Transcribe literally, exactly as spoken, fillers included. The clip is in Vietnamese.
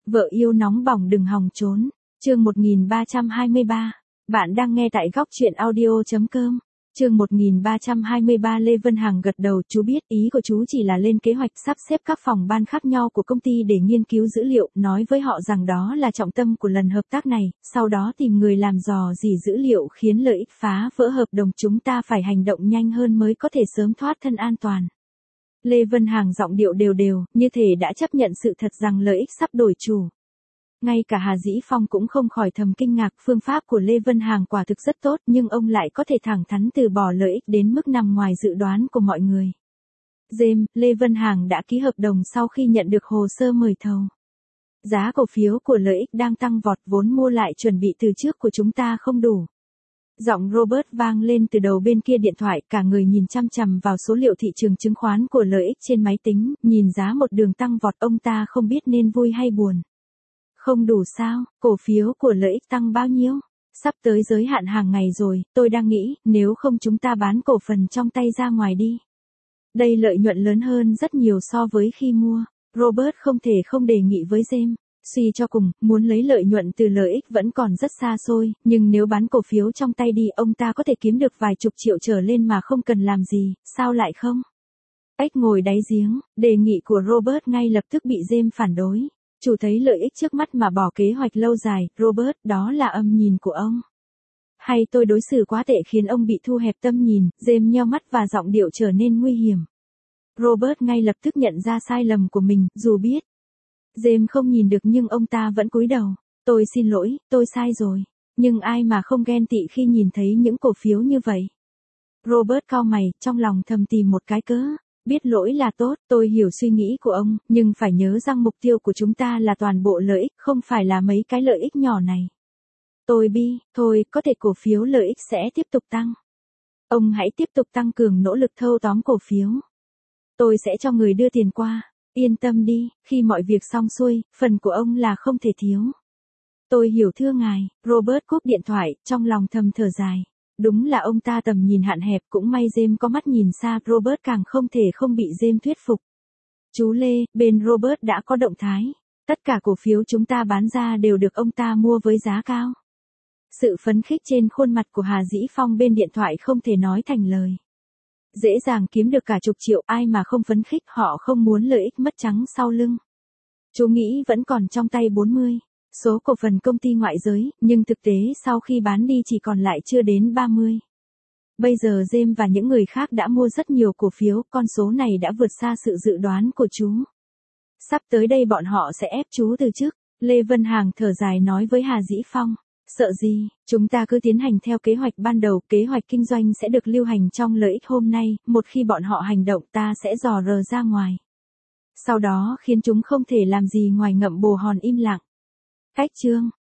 Vợ yêu nóng bỏng đừng hòng trốn. Chương một nghìn ba trăm hai mươi ba. Bạn đang nghe tại góc truyện audio chấm com. Chương một nghìn ba trăm hai mươi ba. Lê Vân Hằng gật đầu, chú biết ý của chú chỉ là lên kế hoạch sắp xếp các phòng ban khác nhau của công ty để nghiên cứu dữ liệu, nói với họ rằng đó là trọng tâm của lần hợp tác này, sau đó tìm người làm dò dỉ dữ liệu khiến lợi ích phá vỡ hợp đồng, chúng ta phải hành động nhanh hơn mới có thể sớm thoát thân an toàn. Lê Vân Hằng giọng điệu đều đều, như thể đã chấp nhận sự thật rằng lợi ích sắp đổi chủ. Ngay cả Hà Dĩ Phong cũng không khỏi thầm kinh ngạc, phương pháp của Lê Vân Hằng quả thực rất tốt, nhưng ông lại có thể thẳng thắn từ bỏ lợi ích đến mức nằm ngoài dự đoán của mọi người. James, Lê Vân Hằng đã ký hợp đồng sau khi nhận được hồ sơ mời thầu. Giá cổ phiếu của lợi ích đang tăng vọt, vốn mua lại chuẩn bị từ trước của chúng ta không đủ. Giọng Robert vang lên từ đầu bên kia điện thoại, cả người nhìn chăm chằm vào số liệu thị trường chứng khoán của lợi ích trên máy tính, nhìn giá một đường tăng vọt, ông ta không biết nên vui hay buồn. Không đủ sao? Cổ phiếu của lợi ích tăng bao nhiêu? Sắp tới giới hạn hàng ngày rồi, tôi đang nghĩ, nếu không chúng ta bán cổ phần trong tay ra ngoài đi. Đây lợi nhuận lớn hơn rất nhiều so với khi mua. Robert không thể không đề nghị với James. Suy cho cùng, muốn lấy lợi nhuận từ lợi ích vẫn còn rất xa xôi, nhưng nếu bán cổ phiếu trong tay đi, ông ta có thể kiếm được vài chục triệu trở lên mà không cần làm gì, sao lại không? Ếch ngồi đáy giếng, đề nghị của Robert ngay lập tức bị James phản đối. Chủ thấy lợi ích trước mắt mà bỏ kế hoạch lâu dài, Robert, đó là âm nhìn của ông. Hay tôi đối xử quá tệ khiến ông bị thu hẹp tâm nhìn, James nheo mắt và giọng điệu trở nên nguy hiểm. Robert ngay lập tức nhận ra sai lầm của mình, dù biết. James không nhìn được nhưng ông ta vẫn cúi đầu. Tôi xin lỗi, tôi sai rồi. Nhưng ai mà không ghen tị khi nhìn thấy những cổ phiếu như vậy. Robert cau mày, trong lòng thầm tìm một cái cớ. Biết lỗi là tốt, tôi hiểu suy nghĩ của ông, nhưng phải nhớ rằng mục tiêu của chúng ta là toàn bộ lợi ích, không phải là mấy cái lợi ích nhỏ này. Tôi bi, thôi, có thể cổ phiếu lợi ích sẽ tiếp tục tăng. Ông hãy tiếp tục tăng cường nỗ lực thâu tóm cổ phiếu. Tôi sẽ cho người đưa tiền qua. Yên tâm đi, khi mọi việc xong xuôi, phần của ông là không thể thiếu. Tôi hiểu thưa ngài. Robert cúp điện thoại, trong lòng thầm thở dài. Đúng là ông ta tầm nhìn hạn hẹp, cũng may James có mắt nhìn xa, Robert càng không thể không bị James thuyết phục. Chú Lê, bên Robert đã có động thái. Tất cả cổ phiếu chúng ta bán ra đều được ông ta mua với giá cao. Sự phấn khích trên khuôn mặt của Hà Dĩ Phong bên điện thoại không thể nói thành lời. Dễ dàng kiếm được cả chục triệu, ai mà không phấn khích, họ không muốn lợi ích mất trắng sau lưng. Chú nghĩ vẫn còn trong tay bốn mươi số cổ phần công ty ngoại giới, nhưng thực tế sau khi bán đi chỉ còn lại chưa đến ba mươi. Bây giờ James và những người khác đã mua rất nhiều cổ phiếu, con số này đã vượt xa sự dự đoán của chú. Sắp tới đây bọn họ sẽ ép chú từ chức. Lê Vân Hằng thở dài nói với Hà Dĩ Phong. Sợ gì, chúng ta cứ tiến hành theo kế hoạch ban đầu, kế hoạch kinh doanh sẽ được lưu hành trong lợi ích hôm nay, một khi bọn họ hành động ta sẽ dò rờ ra ngoài. Sau đó khiến chúng không thể làm gì ngoài ngậm bồ hòn im lặng. Cách chương.